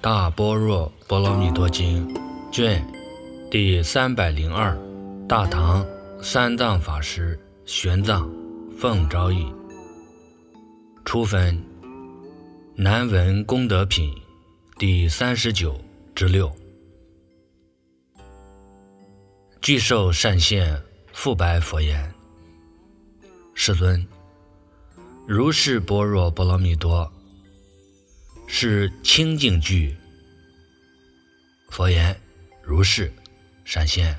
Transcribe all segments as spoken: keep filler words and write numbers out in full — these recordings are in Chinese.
大般若波罗蜜多经卷第三百零二，大唐三藏法师玄奘奉诏译。初分南文功德品第三十九之六。具受善现复白佛言：世尊，如是般若波罗蜜多是清净具。佛言：如是，善现。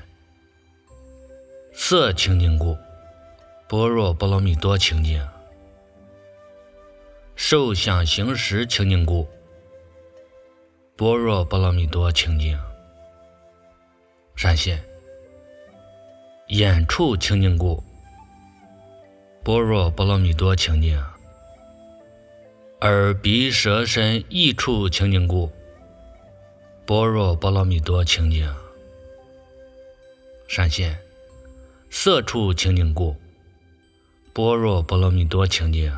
色清净故，般若波罗蜜多清净；受想行识清净故，般若波罗蜜多清净。善现。眼处清净故，般若波罗蜜多清净；耳鼻舌身意处清净故，般若波罗蜜多清净。善现。色处清净故，般若波罗蜜多清净；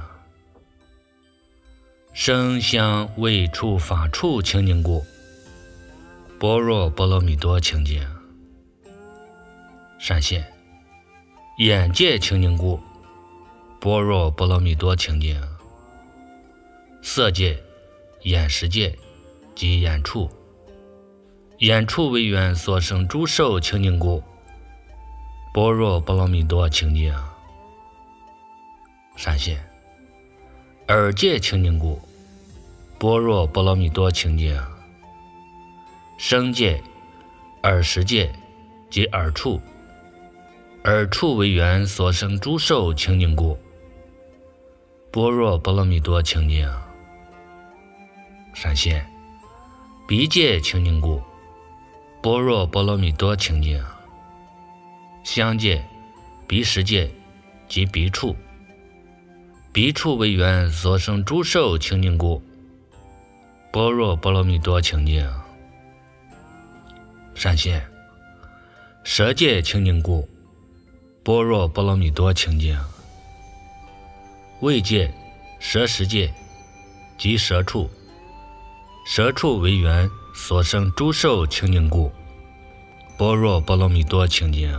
声香味触法处清净故，般若波罗蜜多清净。善现。眼界清净故，般若波罗蜜多清净；色界、眼识界及眼处，眼处为缘所生诸受清净故，般若波罗蜜多清净。善现。耳界清净故，般若波罗蜜多清净；声界、耳识界及耳处，耳处为缘所生诸受清净故，般若波罗蜜多清净。善现。鼻界清净故，般若波罗蜜多清净；香界、鼻识界及鼻处，鼻处为缘所生诸受清净故，般若波罗蜜多清净。善现。舌界清净故，般若波罗蜜多清净；味界、舌识界及舌处，舌处为缘所生诸受清净故，般若波罗蜜多清净。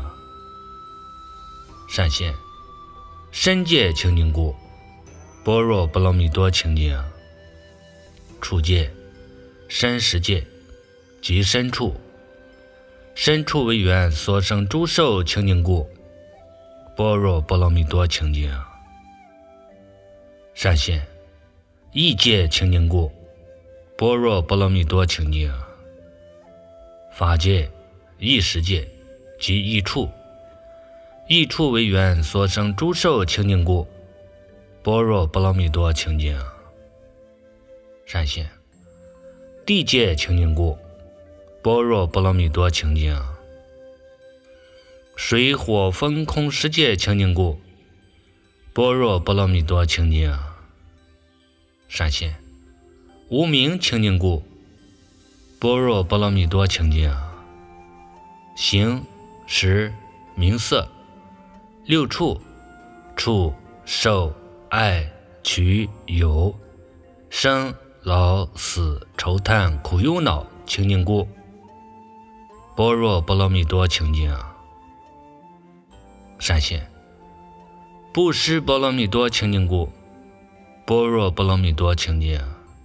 善现。身界清净故，般若波罗蜜多清净；处界、身识界及身处，身处为缘所生诸受清净故，般若波罗蜜多清净。善现。意界清净故，般若波罗蜜多清净；法界、意识界及意处，意处为缘所生诸受清净故，般若波罗蜜多清净。善现。地界清净故，般若波罗蜜多清净；水火风空世界清净故，般若波罗蜜多清净。善现。无明清净故，般若波罗蜜多清净；形、识、名色六处，触、受、爱、取、有、生、老、死、愁叹、苦忧恼清净故，般若波罗蜜多清净。善现。布施波罗蜜多清净故，般若波罗蜜多清净；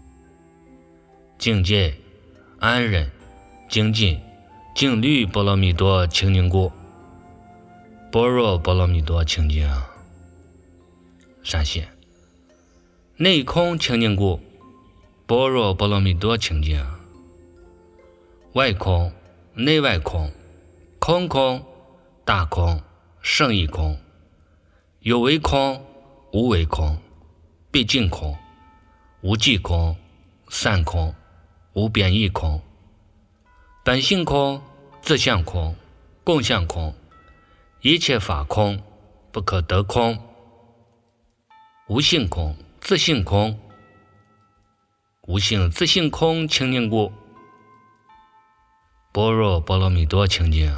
境界、安忍、精进、静虑波罗蜜多清净故，般若波罗蜜多清净。善现。内空清净故，般若波罗蜜多清净；外空、内外空、空空、大空、胜义空、有为空、无为空、毕竟空、无际空、散空、无边义空、本性空、自相空、共相空、一切法空、不可得空、无性空、自性空、无性自性空清净故，般若波罗蜜多清净。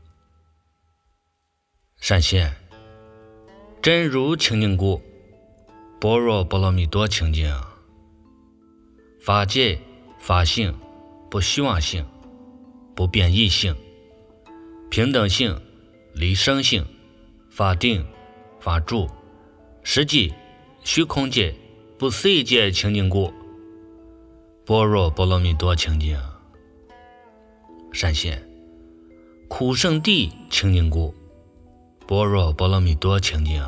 善现。真如清净故，般若波罗蜜多清净；法界、法性不虚妄性、不变异性、平等性、离生性、法定、法住、实际、虚空界、不思议界清净故，般若波罗蜜多清净。闪现苦圣地清净故，般若波罗蜜多清净。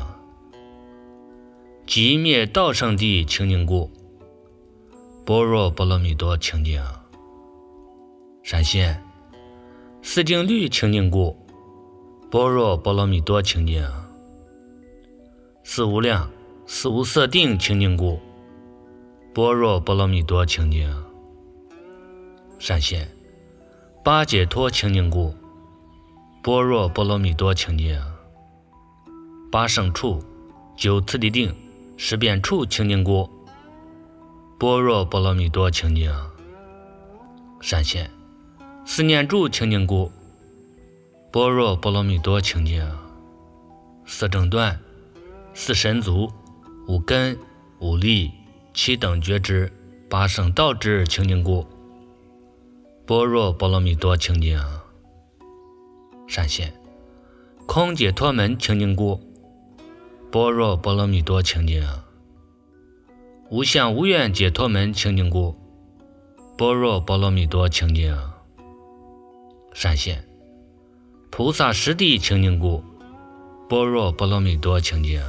极灭道圣地清净故，般若波罗蜜多清净。闪现四净律清净故，般若波罗蜜多清净。四无量、四无色定清净故，般若波罗蜜多清净。闪现八解脱清净故，般若波罗蜜多清净。八圣处、九次第定、十遍处清净故，般若波罗蜜多清净。闪现四念住清净故，般若波罗蜜多清净。四正断、四神足、五根、五力、七等觉知、八圣道知清净故，般若波罗蜜多清净。闪现空解脱门清净故，般若波罗蜜多清净。无相无愿解脱门清净故，般若波罗蜜多清净。闪现菩萨实地清净故，般若波罗蜜多清净。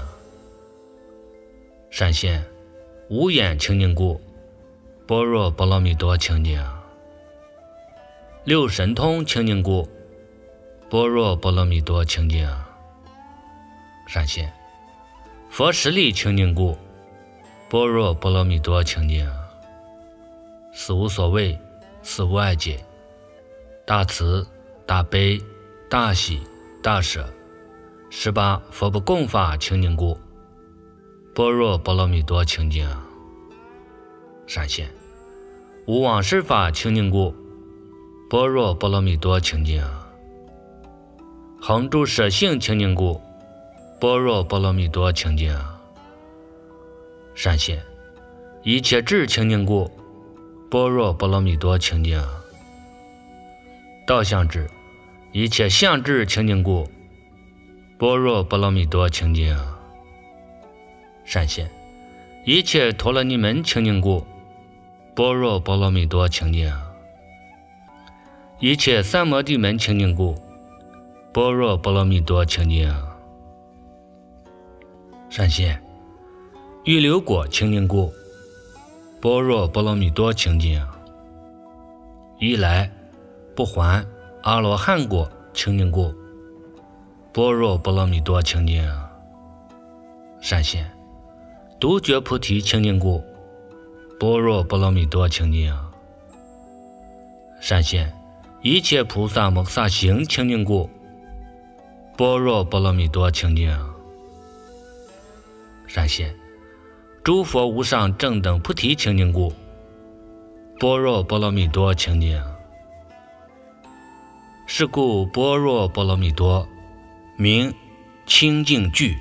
闪现无眼清净故，般若波罗蜜多清净。六神通清净故，般若波罗蜜多清净。闪现佛实力清净故，般若波罗蜜多清净。四无所谓、四无碍解、大慈、大悲、大喜、大舍，十八佛不共法清净故，般若波罗蜜多清净。闪现无往事法清净故，般若波罗蜜多清净。恒住舍性清净故，般若波罗蜜多清净。闪现一切智清净故，般若波罗蜜多清净。道相智、一切相智清净故，般若波罗蜜多清净。闪现一切陀罗尼门清净故，般若波罗蜜多清净。一切三摩地门清净故，般若波罗蜜多清净。闪现欲流果清净故，般若波罗蜜多清净。一来不还阿罗汉果清净故，般若波罗蜜多清净。闪现独觉菩提清净故，般若波罗蜜多清净。闪现一切菩萨摩萨行清净故，般若波罗蜜多清净。闪现诸佛无上正等菩提清净故，般若波罗蜜多清净。是故般若波罗蜜多名清净具。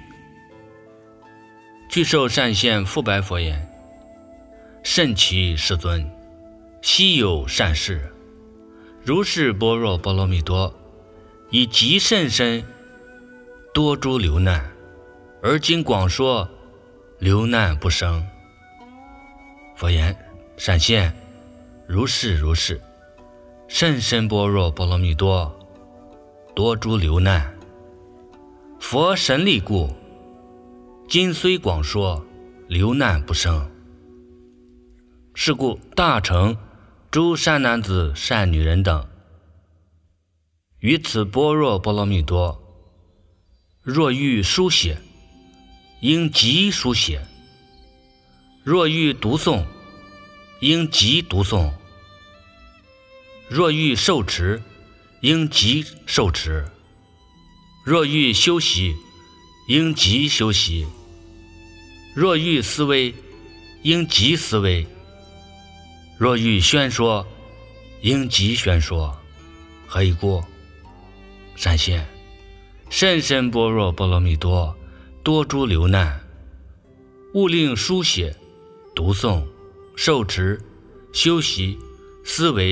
具受善现复白佛言：甚奇世尊，稀有善事，如是般若波罗蜜多以极甚深多诸流难，而今广说流难不生。佛言：闪现如是如是，甚深般若波罗蜜多多诸流难，佛神力故，今虽广说流难不生。是故大乘诸善男子善女人等于此般若波罗蜜多若欲书写，应即书写；若欲读诵，应即读诵；若欲受持，应即受持；若欲修习，应即修习；若欲思维，应即思维；若欲宣说，应即宣说。何以故？闪现甚深般若波罗蜜多多诸流难，勿令书写、读诵、受持、修习、思维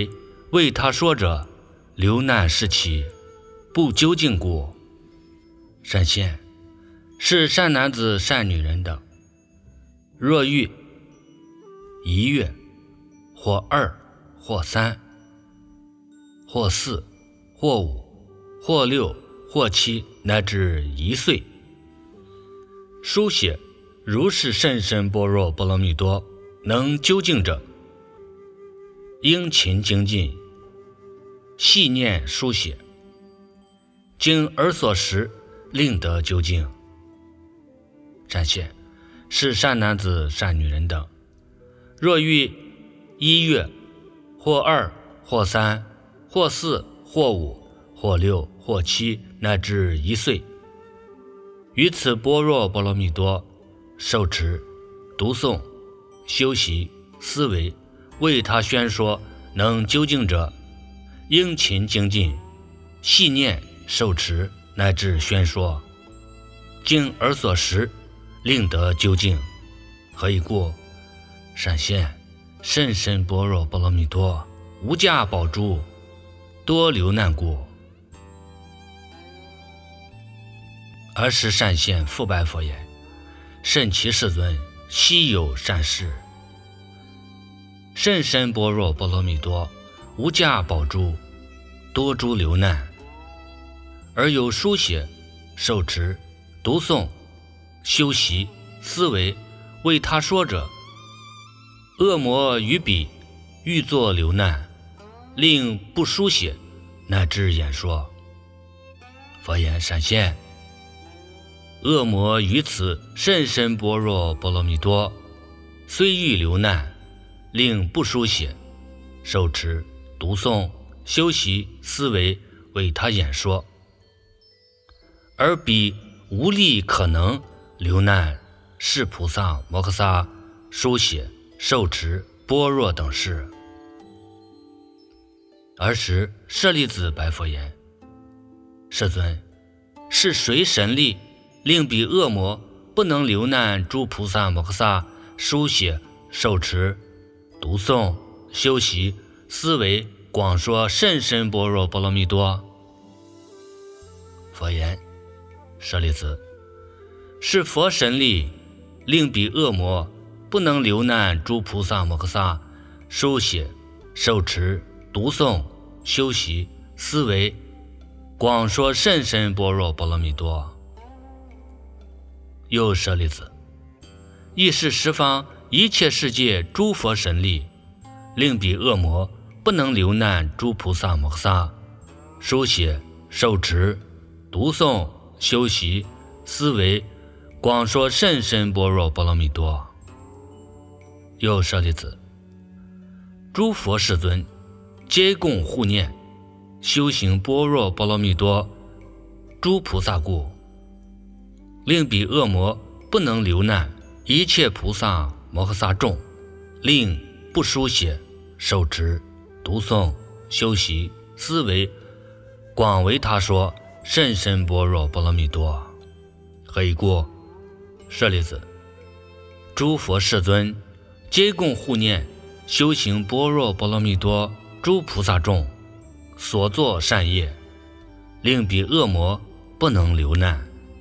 为他说者，流难时期，不究竟故。善现，是善男子善女人等，若欲一月或二或三或四或五或六或七乃至一岁，书写如是甚深般若波罗蜜多能究竟者，应勤精进，细念书写，经而所识，令得究竟。善现，是善男子善女人等，若欲一月或二或三或四或五或六或七乃至一岁，于此般若波罗蜜多受持、读诵、修习、思维，为他宣说能究竟者，应勤精进，细念受持乃至宣说，经而所识，令得究竟。何以故？善现，甚深般若波罗蜜多无价宝珠，多流难故。尔时善现复白佛言：甚其世尊，悉有善事，甚深般若波罗蜜多无价宝珠，多诸流难，而有书写、受持、读诵、修习、思维，为他说者，恶魔于彼欲作流难，令不书写乃至演说。佛言：善现，恶魔于此甚深般若波罗蜜多虽欲流难，令不书写、受持、读诵、修习、思维，为他演说，而彼无力可能流难是菩萨摩诃萨书写、受持、般若等事。尔时舍利子白佛言：世尊，是谁神力，令彼恶魔不能流难诸菩萨摩诃萨书写、受持、读诵、修习、思维，广说甚深般若波罗蜜多？佛言：舍利子，是佛神力，令彼恶魔不能流难诸菩萨摩诃萨书写、受持、读诵、修习、思维，广说甚深般若波罗蜜多。又舍利子，亦是十方一切世界诸佛神力，令彼恶魔不能流难诸菩萨摩诃萨书写、受持、读诵、修习、思维，广说甚深般若波罗蜜多。又舍利子，诸佛世尊皆共护念修行般若波罗蜜多诸菩萨故，令彼恶魔不能流难一切菩萨摩诃萨众，令不书写、受持、读诵、修习、思维，广为他说甚深般若波罗蜜多。何以故？舍利子，诸佛世尊皆共护念修行般若波罗蜜多诸菩萨众所作善业，令彼恶魔不能流难。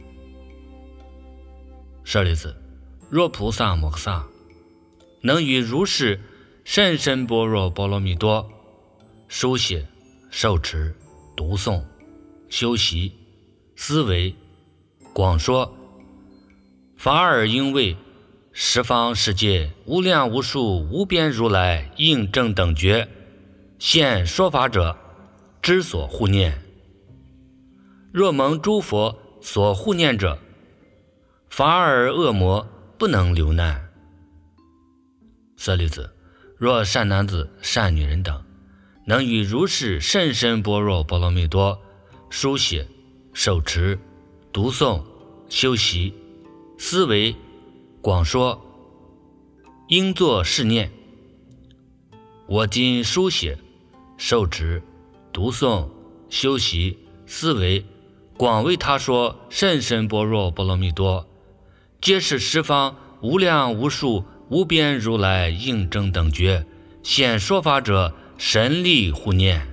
舍利子，若菩萨摩诃萨能于如是甚深般若波罗蜜多书写、受持、读诵、修习、思维，广说，法尔应为十方世界无量无数无边如来应正等觉现说法者之所护念。若蒙诸佛所护念者，法尔恶魔不能流难。舍利子，若善男子善女人等能于如是甚深般若波罗蜜多书写、受持、读诵、修习、思维，广说，应作是念：我今书写、受持、读诵、修习、思维，广为他说甚深般若波罗蜜多，皆是十方无量无数无边如来应正等觉现说法者神力护念。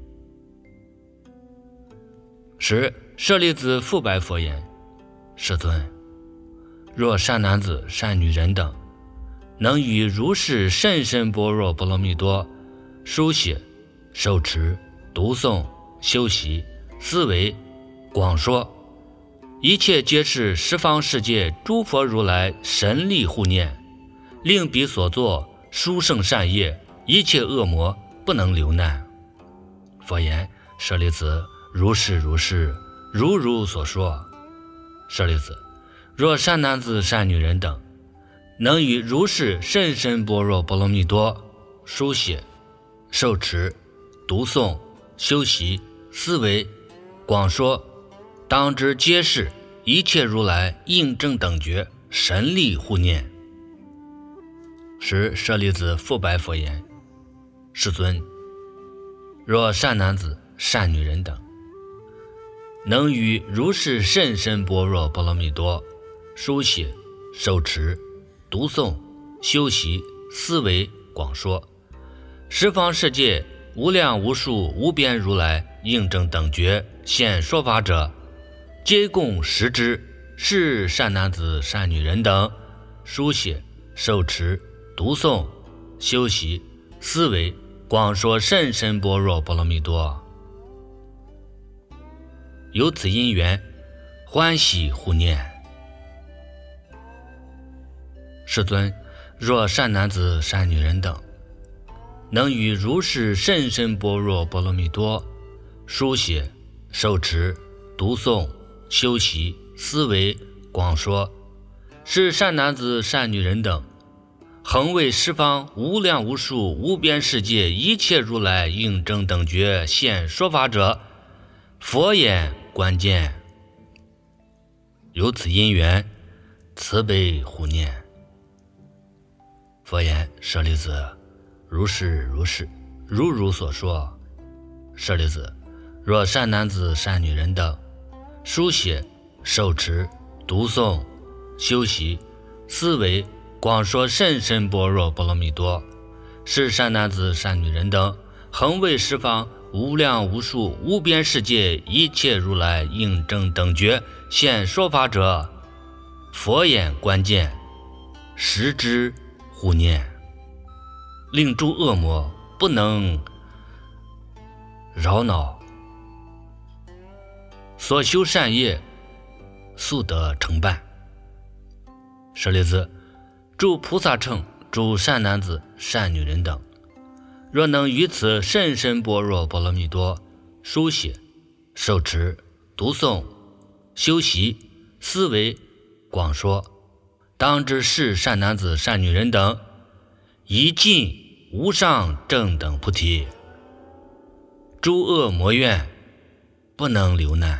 十舍利子复白佛言：世尊，若善男子、善女人等能与如是甚深般若波罗蜜多书写、受持、读诵、修习、思维、广说，一切皆是十方世界诸佛如来神力护念，令彼所作殊胜善业，一切恶魔不能留难。佛言：舍利子，如是如是，如如所说。舍利子，若善男子、善女人等能与如是甚深般若波罗蜜多书写、受持、读诵、修习、思维、广说，当知皆是一切如来应正等觉神力护念。时舍利子复白佛言：世尊，若善男子、善女人等能与如是甚深般若波罗蜜多书写、受持、读诵、修习、思维、广说，十方世界无量无数无边如来应正等觉现说法者，皆共识之。是善男子、善女人等书写、受持、读诵、修习、思维、广说甚深般若波罗蜜多。由此因缘，欢喜护念。世尊，若善男子、善女人等能与如是甚深般若波罗蜜多书写、受持、读诵、修习、思维、广说，是善男子、善女人等恒为十方无量无数无边世界一切如来应正等觉现说法者，佛眼观见。由此因缘，慈悲护念。佛言：舍利子，如是如是，如如所说。舍利子，若善男子、善女人等书写、受持、读诵、修习、思维、广说甚深般若波罗蜜多，是善男子、善女人等恒为十方无量无数无边世界一切如来应正等觉现说法者，佛眼观见，识之护念，令诸恶魔不能扰恼，所修善业速得成办。舍利子，诸菩萨乘、诸善男子、善女人等若能于此甚深般若波罗蜜多书写、受持、读诵、修习、思维、广说，当知是善男子、善女人等一尽无上正等菩提，诸恶魔怨不能留难。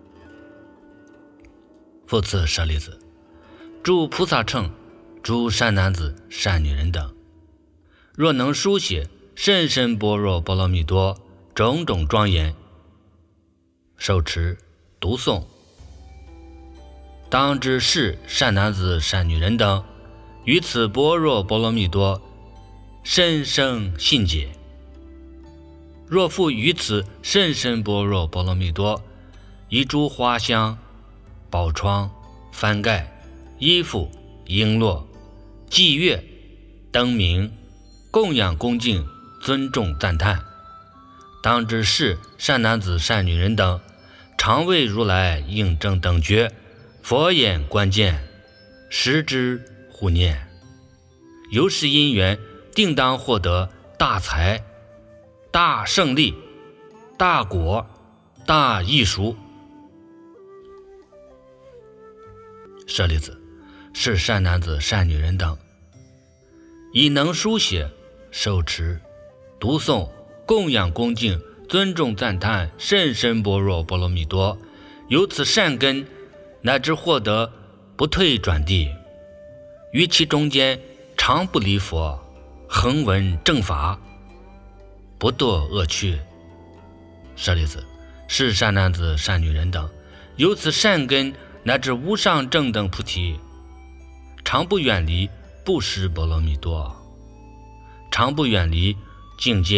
复次舍利子，诸菩萨乘、诸善男子、善女人等若能书写甚深般若波罗蜜多种种庄严，受持、读诵，当知是善男子、善女人等于此般若波罗蜜多深生信解。若复于此甚深般若波罗蜜多以诸花香、宝窗、幡盖、衣服、璎珞、祭乐、灯明供养恭敬尊重赞叹，当知是善男子、善女人等常为如来应正等觉佛眼观见，识之护念。由是因缘，定当获得大财、大胜利、大果、大益熟。舍利子，是善男子、善女人等以能书写、受持、读诵、供养恭敬尊重赞叹甚深般若波罗蜜多，由此善根乃至获得不退转地，于其中间常不离佛，恒闻正法，不堕恶趣。舍利子，是善男子、善女人等由此善根乃至无上正等菩提，常不远离布施波罗蜜多，常不远离境界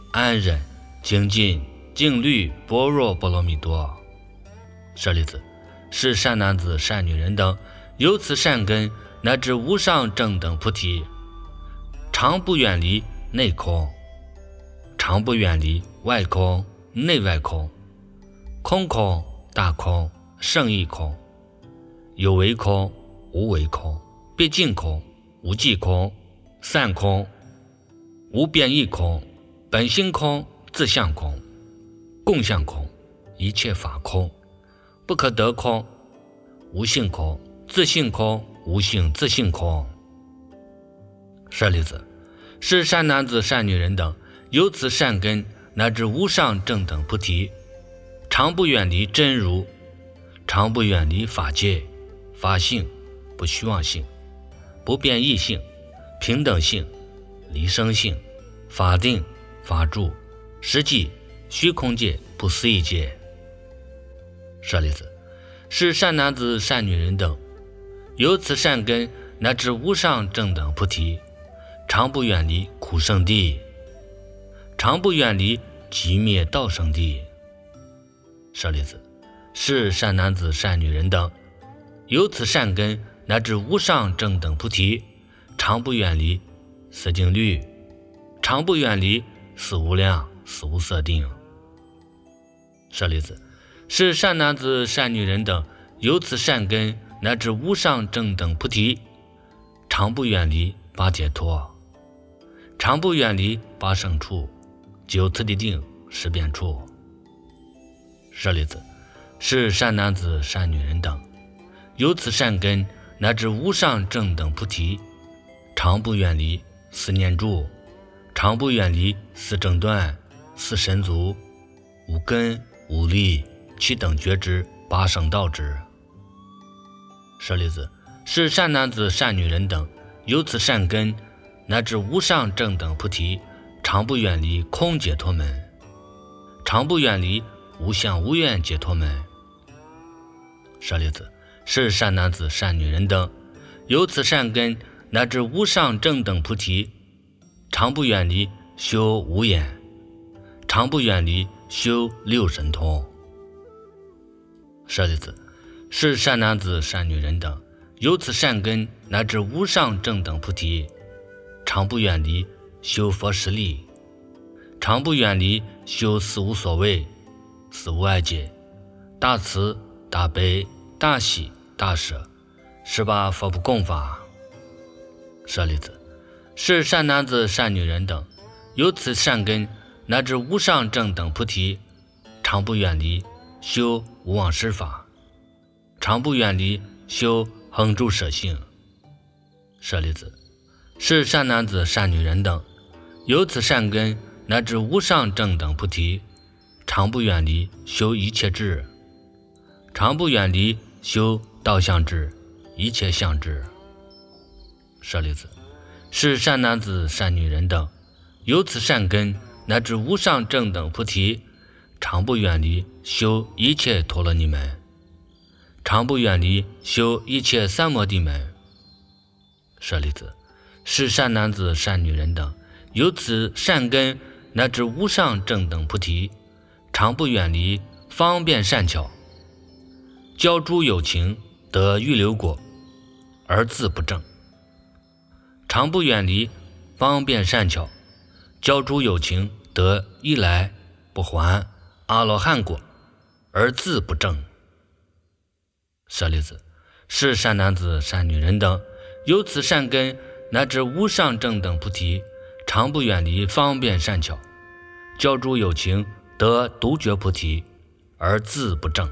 安忍、精进、静虑、般若波罗蜜多。舍利子，是善男子、善女人等由此善根乃至无上正等菩提，常不远离内空，常不远离外空、内外空，空空、大空、胜义空，有为空、无为空，毕竟空、无际空，散空、无变异空，本性空、自相空，共相空，一切法空，不可得空，无性空、自性空、无性自性空。舍利子，是善男子、善女人等由此善根乃至无上正等菩提，常不远离真如，常不远离法界、法性、不虚妄性、不变异性、平等性、离生性、法定、法住、实际、虚空界、不思议界。舍利子，是善男子、善女人等由此善根乃至无上正等菩提，常不远离苦圣地，常不远离寂灭道圣地。舍利子，是善男子、善女人等由此善根乃至无上正等菩提，常不远离色净律，常不远离死无量、死无色定。舍利子，是善男子、善女人等由此善根乃至无上正等菩提，常不远离八解脱，常不远离八圣处、九次第定、十变处。舍利子，是善男子、善女人等由此善根乃至无上正等菩提，常不远离四念住，常不远离四正断、四神足、五根、五力、七等觉知、八圣道之。舍利子，是善男子、善女人等由此善根乃至无上正等菩提，常不远离空解脱门，常不远离无相无愿解脱门。舍利子，是善男子、善女人等由此善根乃至无上正等菩提，常不远离修无眼，常不远离修六神通。舍利子，是善男子、善女人等由此善根乃至无上正等菩提，常不远离修佛实力，常不远离修四无所谓、四无碍界、大慈、大悲、大喜、大舍、十八佛不共法。舍利子，是善男子、善女人等由此善根乃至无上正等菩提，常不远离修无妄施法，常不远离修恒住舍性。舍利子，是善男子、善女人等由此善根乃至无上正等菩提，常不远离修一切智，常不远离修道相智、一切相智。舍利子，是善男子、善女人等由此善根乃至无上正等菩提，常不远离修一切陀罗尼门，常不远离修一切三摩地门。舍利子，是善男子、善女人等由此善根乃至无上正等菩提，常不远离方便善巧，教诸有情得预流果，而自不正，常不远离方便善巧，教诸有情得一来不还阿罗汉果，而自不正。舍利子，是善男子、善女人等由此善根乃至无上正等菩提，常不远离方便善巧，教诸有情得独觉菩提，而自不正。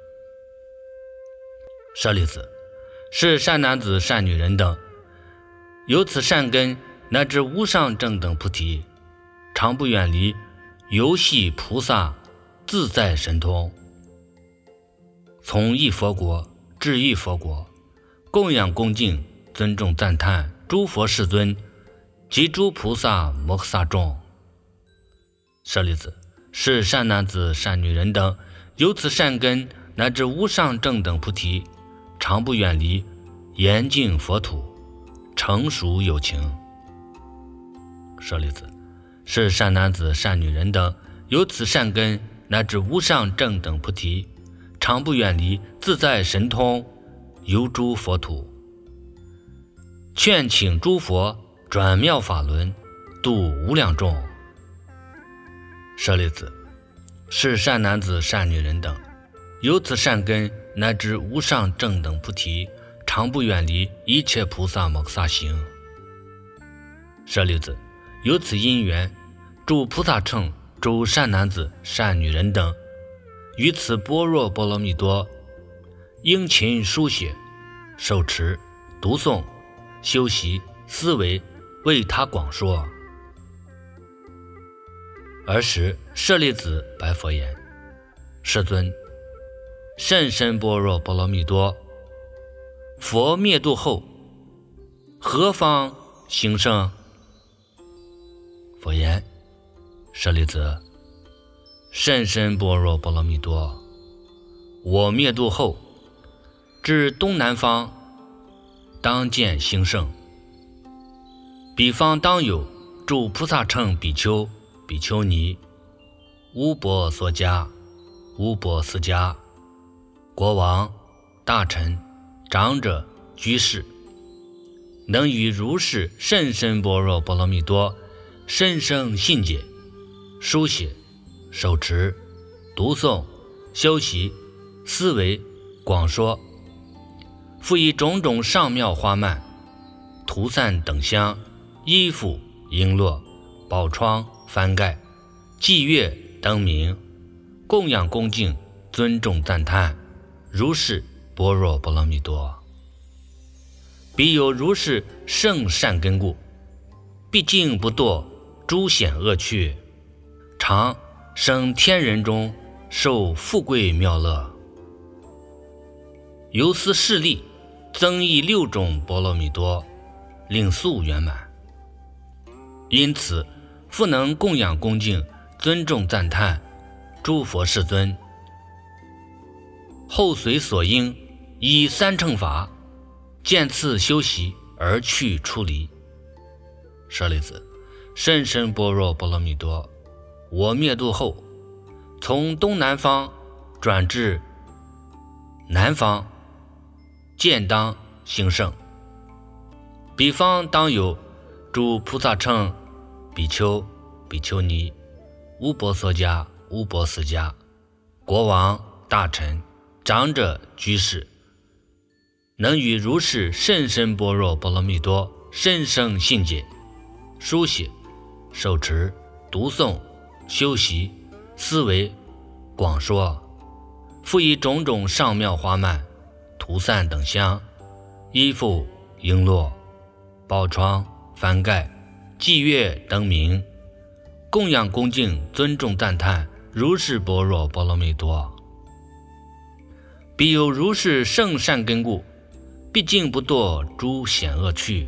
舍利子，是善男子、善女人等由此善根乃至无上正等菩提，常不远离游戏菩萨自在神通，从一佛国至一佛国，供养恭敬尊重赞叹诸佛世尊及诸菩萨摩诃萨众。舍利子，是善男子、善女人等由此善根乃至无上正等菩提，常不远离严净佛土，成熟有情。舍利子， 使善男子善女人等由此善根乃至无上正等菩提，常不远离自在神通，游诸佛土，劝请诸佛转妙法轮，度无量众。舍利子，是善男子善女人等由此善根乃至无上正等菩提，常不远离一切菩萨摩诃萨行。舍利子，由此因缘，诸菩萨乘诸善男子善女人等于此般若波罗蜜多殷勤书写、受持、读诵、修习、思维，为他广说。尔时舍利子白佛言：世尊，甚深般若波罗蜜多，佛灭度后何方兴盛？佛言：舍利子，甚深般若波罗蜜多，我灭度后至东南方，当见兴盛。彼方当有诸菩萨乘比丘、比丘尼、乌婆娑迦、乌婆斯迦、国王、大臣、长者、居士，能于如是甚深般若波罗蜜多深生信解，书写、手持、读诵、修习、思维、广说，复以种种上妙花蔓、涂散等香、衣服、璎珞、宝窗、幡盖、伎乐、灯明，供养恭敬、尊重赞叹，如是般若波罗蜜多。彼有如是圣善根故，毕竟不堕诸险恶趣，常生天人中，受富贵妙乐。由斯势力，增益六种波罗蜜多，令速圆满。因此复能供养恭敬、尊重赞叹诸佛世尊，后随所应，以三乘法渐次修习而去出离。舍利子，甚深般若波罗蜜多，我灭度后，从东南方转至南方，渐当兴盛。彼方当有诸菩萨乘比丘、比丘尼、乌婆娑迦、乌婆斯迦、国王、大臣、长者、居士，能于如是甚深般若波罗蜜多深生信解，书写、手持、读诵、修习、思维、广说，复以种种上妙花蔓、涂散等香、衣服、璎珞、宝窗、幡盖、伎乐、灯明，供养恭敬、尊重赞叹如是般若波罗蜜多。彼有如是圣善根故，毕竟不堕诸险恶趣，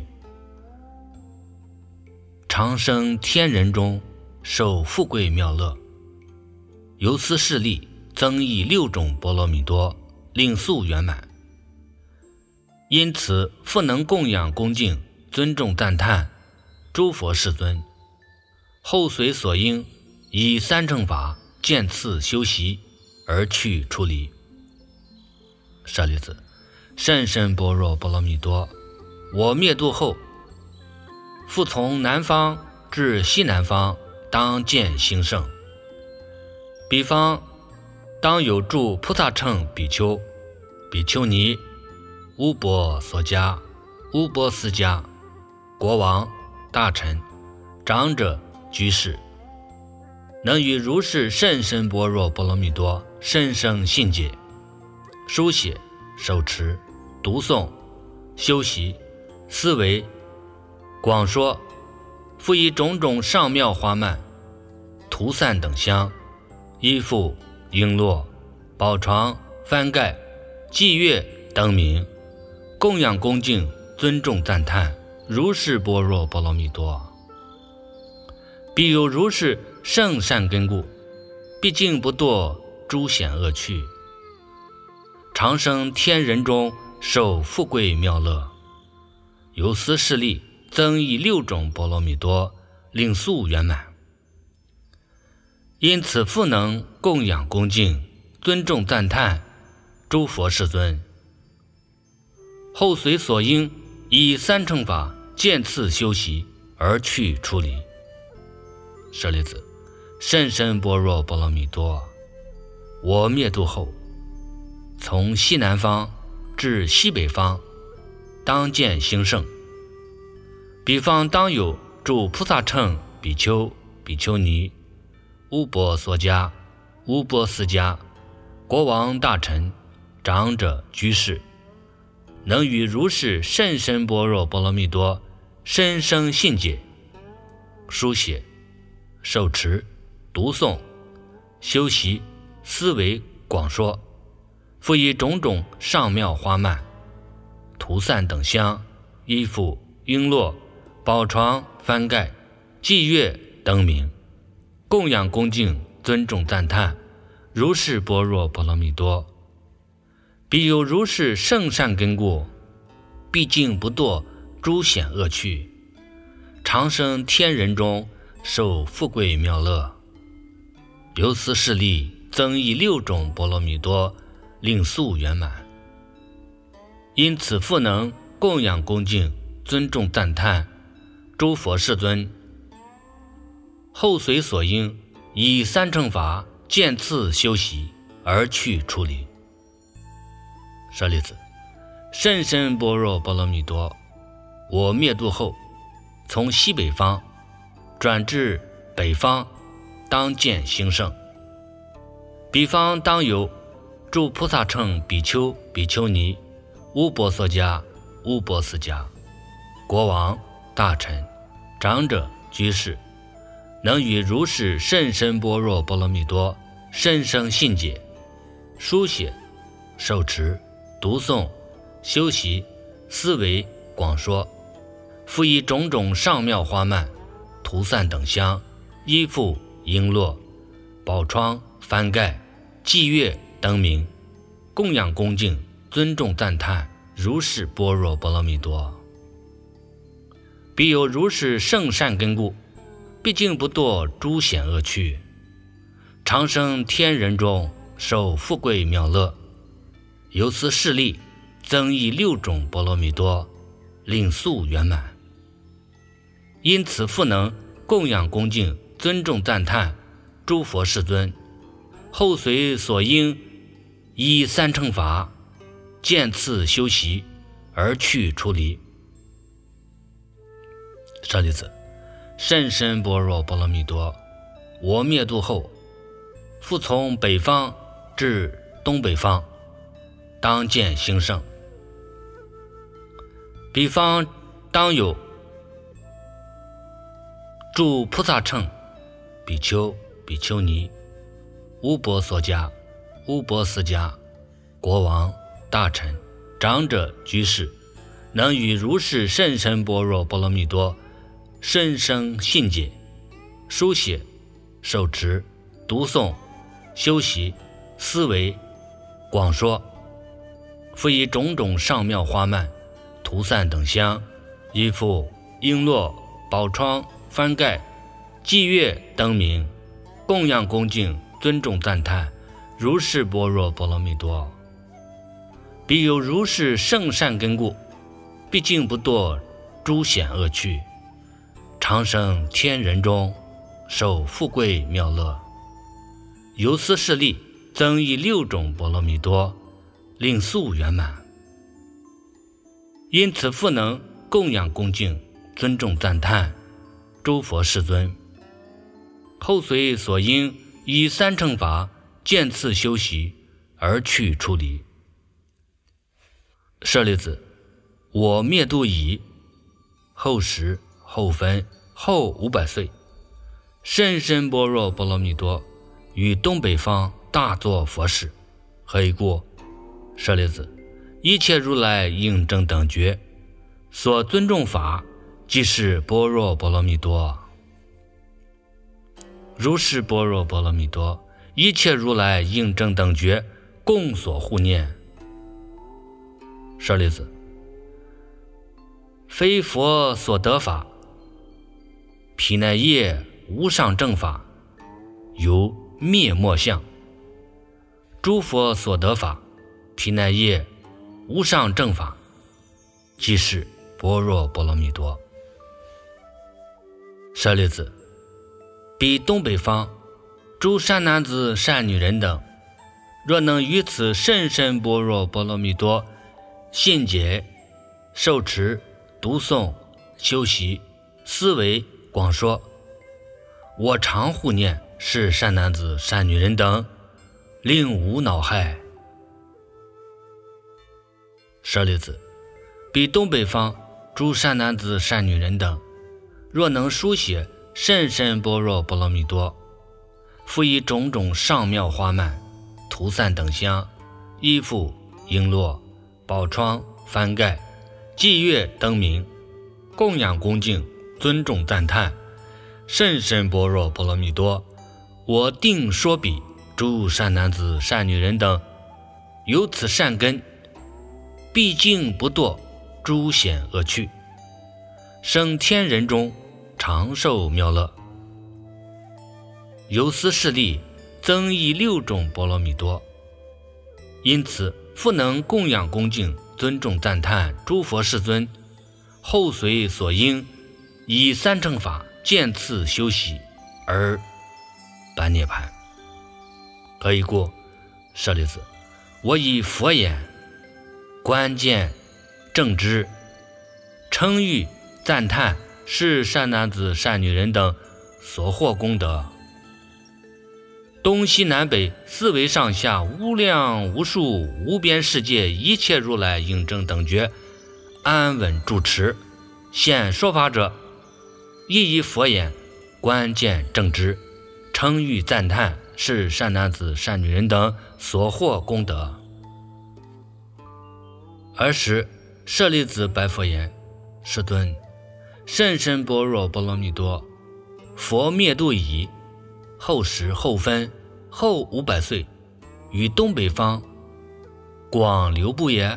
常生天人中，受富贵妙乐。由斯势力，增益六种波罗蜜多，令速圆满。因此复能供养恭敬、尊重赞叹诸佛世尊，后随所应，以三乘法渐次修习而去出离。舍利子，甚深般若波罗蜜多，我灭度后，复从南方至西南方，当见兴盛。彼方当有诸菩萨乘比丘、比丘尼、乌婆娑迦、乌婆斯迦、国王、大臣、长者、居士，能于如是甚深般若波罗蜜多深生信解，书写、手持、读诵、修习、思维、广说，复以种种上妙花蔓、涂散等香、衣服、璎珞、宝床、幡盖、伎乐、灯明，供养恭敬、尊重赞叹如是般若波罗蜜多。彼有如是圣善根故，毕竟不堕诸险恶趣，常生天人中，受富贵妙乐。由斯势力，增益六种波罗蜜多，令速圆满。 因此复能供养恭敬尊重赞叹诸佛世尊。后随所应以三乘法渐次修习而去出离。舍利子，甚深般若波罗蜜多，我灭度后，从西南方至西北方，当见兴盛。彼方当有诸菩萨乘比丘、比丘尼、乌波梭迦、乌波斯迦、国王、大臣、长者、居士，能于如是甚深般若波罗蜜多深生信解，书写、受持、读诵、修习、思维、广说，复以种种上妙花蔓、涂散等香、衣服、璎珞、宝床、幡盖、祭乐、灯明，供养恭敬尊重赞叹如是般若波罗蜜多。彼有如是圣善根故，毕竟不堕诸险恶趣，长生天人中，受富贵妙乐。由此势力增益六种波罗蜜多，令速圆满。因此复能供养恭敬尊重赞叹诸佛世尊。后随所应以三乘法渐次修习而去出离。舍利子，甚深般若波罗蜜多，我灭度后，从西北方转至北方，当见兴盛。彼方当有诸菩萨乘比丘、比丘尼、乌波梭迦、乌波斯迦、国王、大臣、长者、居士，能于如是甚深般若波罗蜜多深生信解，书写、受持、读诵、修习、思维、广说，复以种种上妙花蔓、涂散等香、衣服、璎珞、宝窗、幡盖、祭乐、灯明，供养恭敬尊重赞叹如是般若波罗蜜多。彼有如是圣善根故，毕竟不堕诸险恶趣，长生天人中，受富贵妙乐。由此势力增益六种波罗蜜多，令速圆满。因此复能供养恭敬尊重赞叹诸佛世尊。后随所应以三乘法渐次修习而去出离。舍利子，甚深般若波罗蜜多，我灭度后，复从北方至东北方，当见兴盛。彼方当有诸菩萨乘比丘、比丘尼、乌波梭迦、乌波斯迦、国王、大臣、长者、居士，能于如是甚深般若波罗蜜多深生信解，书写、受持、读诵、修习、思维、广说，复以种种上妙花蔓、涂散等香、衣服、璎珞、宝窗、幡盖、祭乐、灯明，供养恭敬尊重赞叹如是般若波罗蜜多。彼有如是圣善根故，毕竟不堕诸险恶趣，长生天人中，受富贵妙乐。由此势力增益六种波罗蜜多，令速圆满。因此复能供养恭敬尊重赞叹诸佛世尊。后随所应以三乘法渐次修习而去出离。舍利子，我灭度已，后时、后分、后五百岁，甚深般若波罗蜜多于东北方大作佛事。何以故？舍利子，一切如来应正等觉所尊重法，即是般若波罗蜜多。如是般若波罗蜜多，一切如来应正等觉共所护念。舍利子，非佛所得法，毗奈耶无上正法， 有灭末相。诸佛所得法，毗奈耶无上正法，即是般若波罗蜜多。舍利子，彼东北方诸善男子善女人等，若能于此甚深般若波罗蜜多信解、受持、读诵、修习、思维、广说，我常护念是善男子善女人等，令无恼害。舍利子，彼东北方诸善男子善女人等，若能书写甚深般若波罗蜜多，复以种种上妙花蔓、涂散等香、衣服、璎珞、宝窗、幡盖、祭乐灯明，供养恭敬，尊重赞叹甚深般若波罗蜜多，我定说彼诸善男子善女人等，有此善根，毕竟不堕诸险恶趣，生天人中长寿妙乐。由斯势力，增益六种波罗蜜多。因此复能供养恭敬，尊重赞叹诸佛世尊，后随所应，以三乘法渐次修习而般涅槃。可以故，舍利子，我以佛言观见正知，称誉赞叹是善男子善女人等所获功德，东西南北四维上下无量无数无边世界一切如来应正等觉，安稳住持现说法者，亦以佛言观见正知，称誉赞叹是善男子善女人等所获功德。尔时舍利子白佛言：世尊，甚深般若波罗蜜多，佛灭度已，后时后分后五百岁，于东北方广流布也。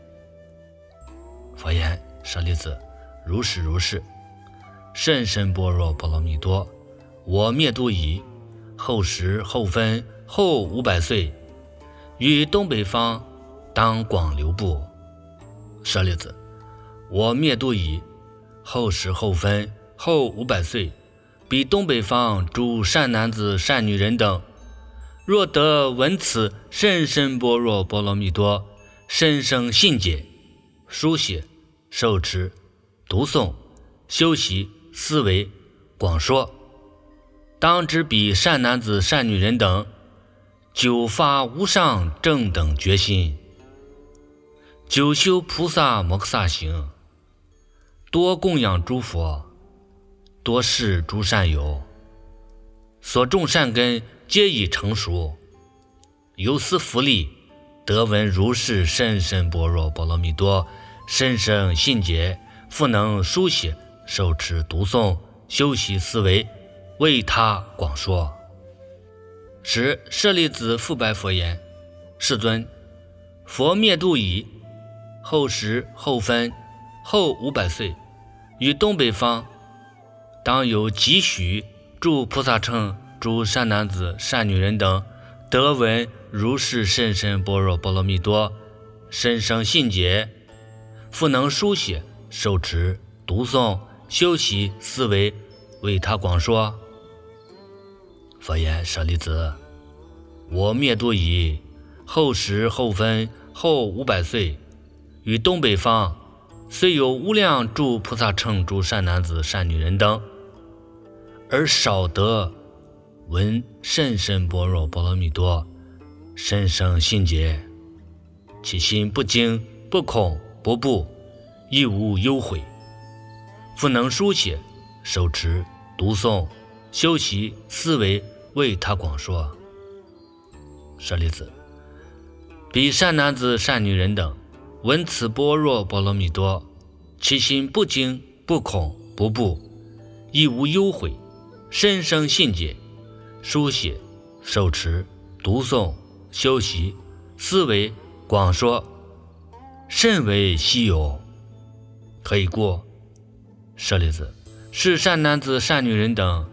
佛言：舍利子，如是如是。甚深般若波罗蜜多，我灭度已，后时后分后五百岁，于东北方当广流布。舍利子，我灭度已，后时后分后五百岁，彼东北方诸善男子善女人等，若得闻此甚深般若波罗蜜多，深生信解，书写、受持、读诵、修习、思维、广说，当知彼善男子善女人等，久发无上正等决心，久修菩萨摩诃萨行，多供养诸佛，多事诸善友，所种善根皆已成熟，由斯福利，得闻如是甚深般若波罗蜜多，深生信解，复能书写、受持、读诵、修习、思维，为他广说。时舍利子复白佛言：世尊，佛灭度已，后时后分后五百岁，于东北方当有几许诸菩萨乘诸善男子善女人等，得闻如是甚深般若波罗蜜多，深生信解，复能书写、受持、读诵、修习、思维，为他广说。佛言：舍利子，我灭度已，后时后分后五百岁，于东北方虽有无量诸菩萨乘诸善男子善女人等，而少得闻甚深般若波罗蜜多，深生信解，其心不惊不恐不怖，亦无忧悔，复能书写、受持、读诵、修习、思维，为他广说。舍利子，彼善男子善女人等，闻此般若波罗蜜多，其心不惊不恐不怖，亦无忧悔，深生信解，书写、受持、读诵、修习、思维、广说，甚为稀有。可以过，舍利子，是善男子善女人等，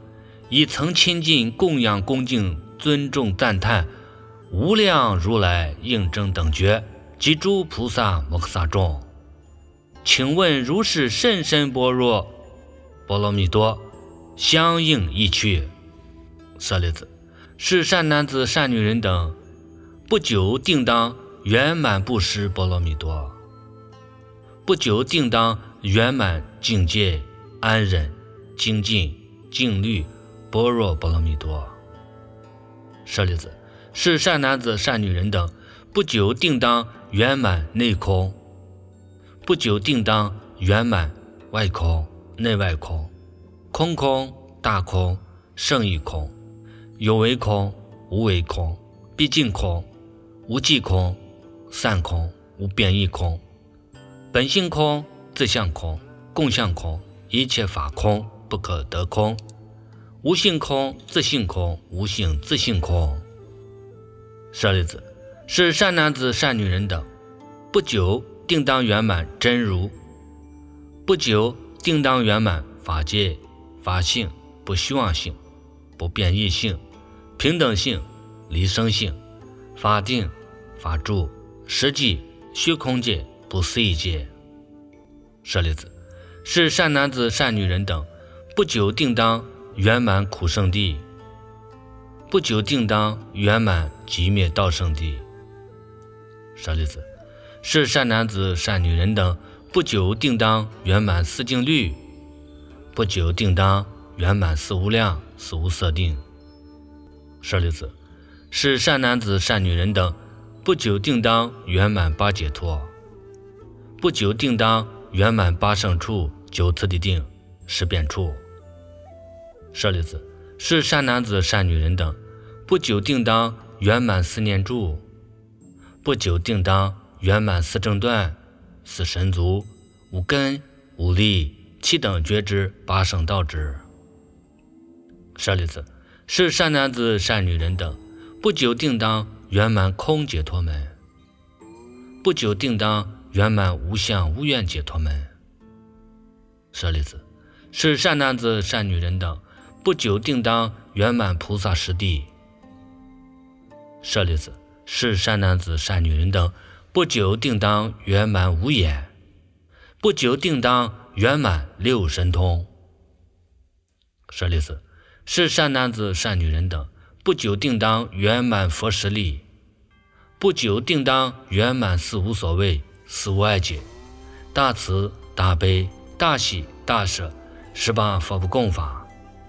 以曾亲近供养恭敬尊重赞叹无量如来应正等觉及诸菩萨摩诃萨众，请问如是甚深般若波罗蜜多相应意趣。舍利子，是善男子善女人等不久定当圆满布施波罗蜜多，不久定当圆满境界安忍精进静虑般若波罗蜜多。舍利子，是善男子善女人等不久定当圆满内空，不久定当圆满外空内外空，空空大空胜义空，有为空无为空，毕竟空无际空散空无变异空，本性空自相空共相空，一切法空不可得空，无性空自性空无性自性空。舍利子，是善男子善女人等不久定当圆满真如，不久定当圆满法界法性不虚妄性不变异性平等性离生性法定法住实际虚空界不思议界。舍利子，是善男子善女人等不久定当圆满苦圣地，不久定当圆满极灭道圣地。舍利子，是善男子善女人等不久定当圆满四静虑，不久定当圆满四无量四无色定。舍利子，是善男子善女人等不久定当圆满八解脱，不久定当圆满八圣处九次第定十变处。舍利子，是善男子善女人等不久定当圆满四念住，不久定当圆满四正断四神足五根五力七等觉知八圣道之。舍利子，是善男子善女人等不久定当圆满空解脱门，不久定当圆满无相无愿解脱门。舍利子，是善男子善女人等不久定当圆满菩萨实地。舍利子，是善男子善女人等不久定当圆满无眼，不久定当圆满六神通。舍利子，是善男子善女人等不久定当圆满佛实力，不久定当圆满四无所谓四无碍解大慈大悲大喜大舍十八佛不共法。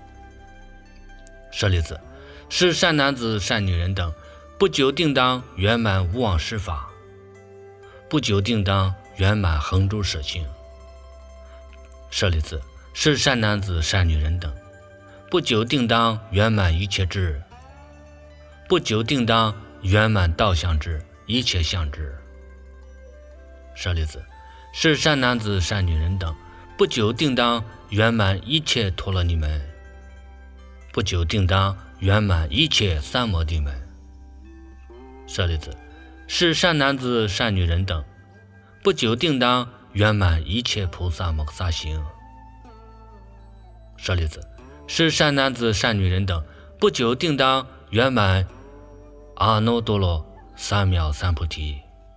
舍利子，是善男子善女人等不久定当圆满无妄施法，不久定当圆满恒诸舍性。舍利子，是善男子善女人等不久定当圆满一切智，不久定当圆满道相智一切相智。舍利子，是善男子善女人等不久定当圆满一切陀罗尼门，不久定当圆满一切三摩地门。舍利子，是善男子善女人等不久定当圆满一切菩萨摩诃萨行。舍利子，是善男子善女人等不久定当圆满阿耨多罗三藐三菩提。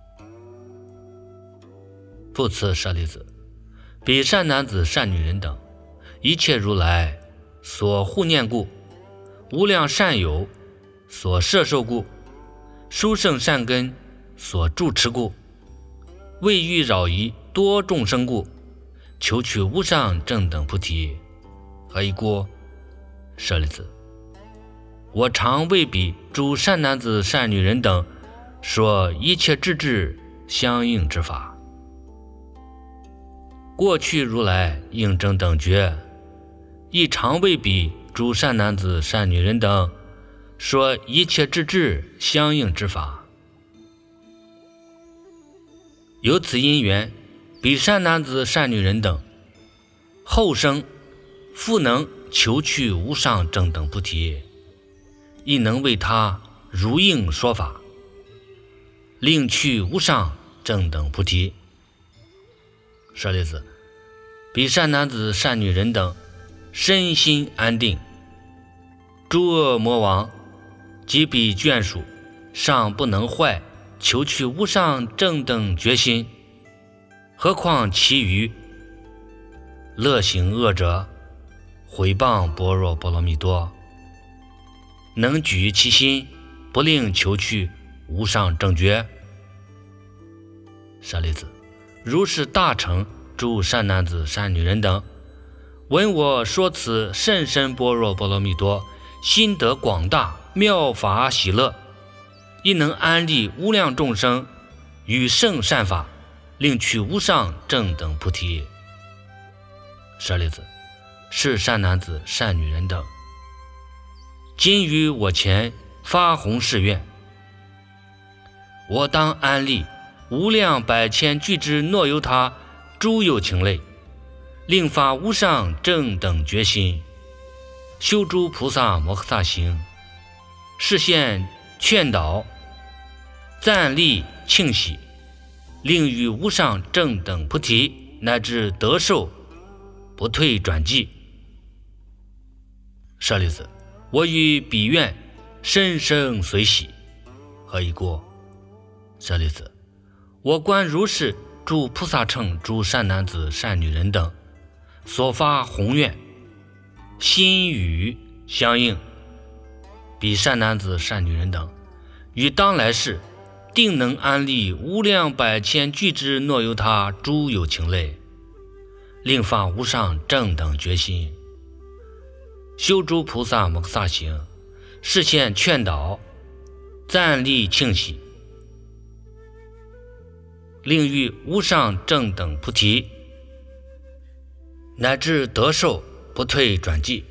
复次舍利子，彼善男子善女人等一切如来所护念故，无量善友所摄受故，殊胜善根所住持故，为欲扰疑多众生故，求取无上正等菩提。何以故？舍利子，我常为彼诸善男子善女人等说一切智智相应之法。过去如来应正等觉亦常为彼诸善男子善女人等说一切智智相应之法。由此因缘，彼善男子善女人等后生复能求取无上正等菩提，亦能为他如应说法，令去无上正等菩提。舍利子，彼善男子善女人等身心安定， 诸恶魔王及彼眷属尚不能坏求取无上正等觉心，何况其余乐行恶者，毁谤般若波罗蜜多，能举其心，不令求取无上正觉。舍利子，如是大乘诸善男子善女人等，闻我说此甚深般若波罗蜜多，心得广大妙法喜乐，亦能安利无量众生与圣善法，令取无上正等菩提。舍利子，是善男子善女人等，今于我前发弘誓愿，我当安利无量百千俱之诺由他诸有情类，令发无上正等觉心，修诸菩萨摩诃萨行，示现劝导赞励庆喜，令于无上正等菩提，乃至得受不退转际。舍利子，我于彼愿深生随喜，何以故？舍利子，我观如是诸菩萨乘诸善男子善女人等所发宏愿，心语相应，彼善男子善女人等于当来世定能安利无量百千俱之诺由他诸有情类，令发无上正等觉心，修诸菩萨摩诃萨行，示现劝导赞励庆喜，令于无上正等菩提，乃至得受不退转际。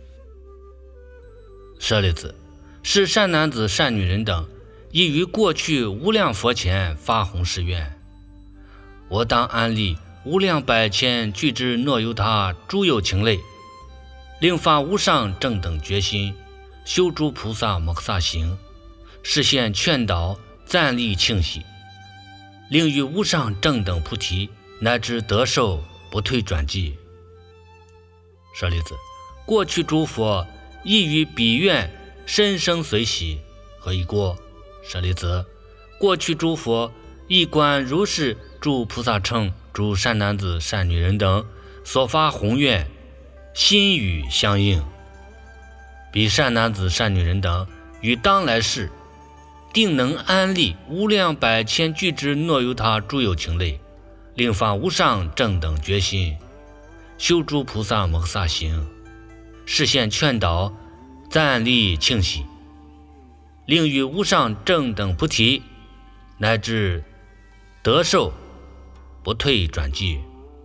舍利子，是善男子善女人等亦于过去无量佛前发弘誓愿，我当安利无量百千俱之诺由他诸有情类，令发无上正等觉心，修诸菩萨摩诃萨行，示现劝导赞励庆喜，令于无上正等菩提，乃至得受不退转际。舍利子，过去诸佛亦于彼愿深生随喜，何以故？舍利子，过去诸佛亦观如是诸菩萨乘诸善男子善女人等所发宏愿，心语相应，彼善男子善女人等于当来世定能安利无量百千俱之诺由他诸有情类，令发无上正等觉心，修诸菩萨摩诃萨行，示现劝导赞励庆喜，令于无上正等菩提，乃至得受不退转际。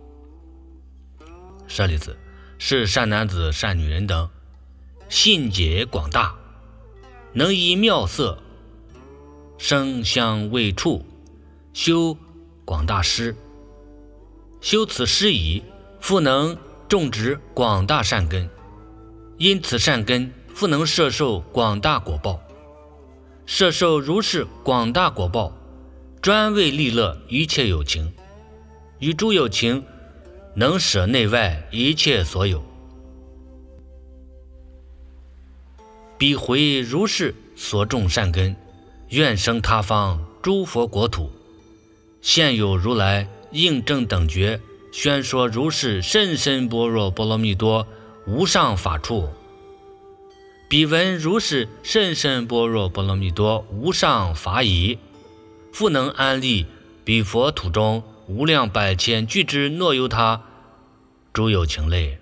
舍利子，是善男子善女人等信解广大，能以妙色声香味触修广大施，修此施已，复能种植广大善根，因此善根复能摄受广大果报，摄受如是广大果报，专为利乐一切有情，与诸有情能舍内外一切所有，彼回如是所种善根，愿生他方诸佛国土，现有如来应正等觉，宣说如是甚深般若波罗蜜多无上法处。彼闻如是甚深般若波罗蜜多无上法已，复能安利彼佛土中无量百千俱之诺由他诸有情类，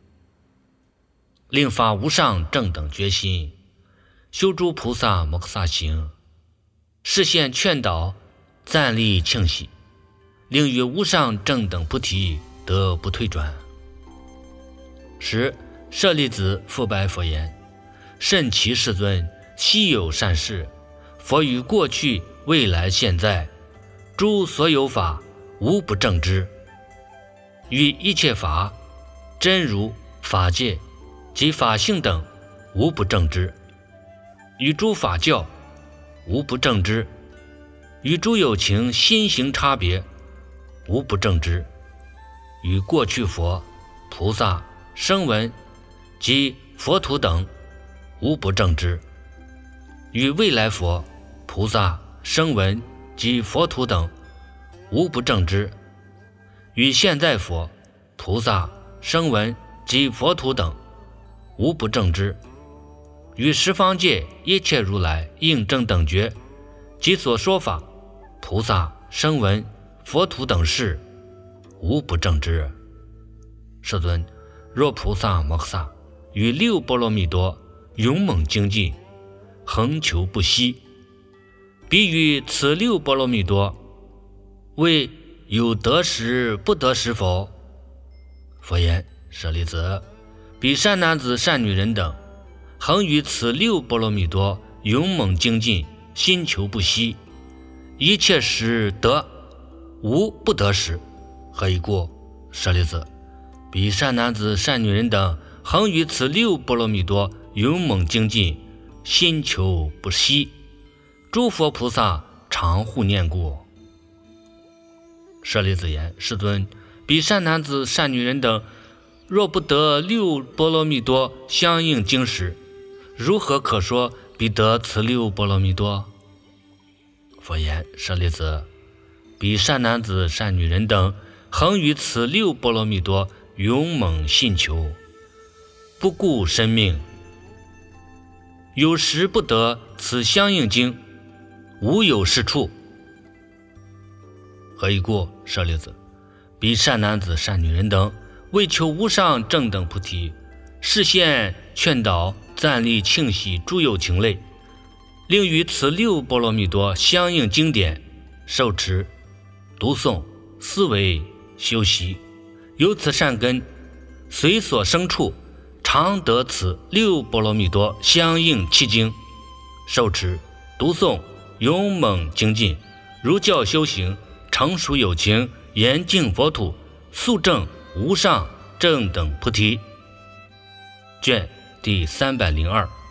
令发无上正等觉心，修诸菩萨摩诃萨行，示现劝导赞励庆喜，令于无上正等菩提得不退转。十舍利子，复白佛言：甚其世尊，悉有善事，佛于过去未来现在诸所有法无不正之，于一切法真如法界及法性等无不正之，与诸法教无不正之，与诸有情心行差别无不正之，与过去佛菩萨声闻及佛土等无不正之。与未来佛、菩萨、声闻及佛土等，无不正之；与现在佛、菩萨、声闻及佛土等，无不正之；与十方界一切如来应正等觉及所说法、菩萨、声闻、佛土等事，无不正之。世尊，若菩萨摩诃萨与六波罗蜜多勇猛精进，恒求不息，彼于此六波罗蜜多为有得时不得时否？佛言：舍利子，彼善男子善女人等，恒于此六波罗蜜多勇猛精进，心求不息，一切时得，无不得时。何以故？舍利子，彼善男子善女人等，恒于此六波罗蜜多勇猛精进，心求不息，诸佛菩萨常护念故。舍利子言：世尊，彼善男子善女人等，若不得六波罗蜜多相应经时，如何可说彼得此六波罗蜜多？佛言：舍利子，彼善男子善女人等，恒于此六波罗蜜多勇猛信求，不顾生命，有时不得此相应经，无有是处。何以故？舍利子，彼善男子善女人等，为求无上正等菩提，示现劝导赞励庆喜诸有情类，令与此六波罗蜜多相应经典受持、读诵、思维、修习，由此善根，随所生处，常得此六波罗蜜多相应契经，受持、读诵，勇猛精进，如教修行，成熟有情，严净佛土，速证无上正等菩提。卷第三百零二。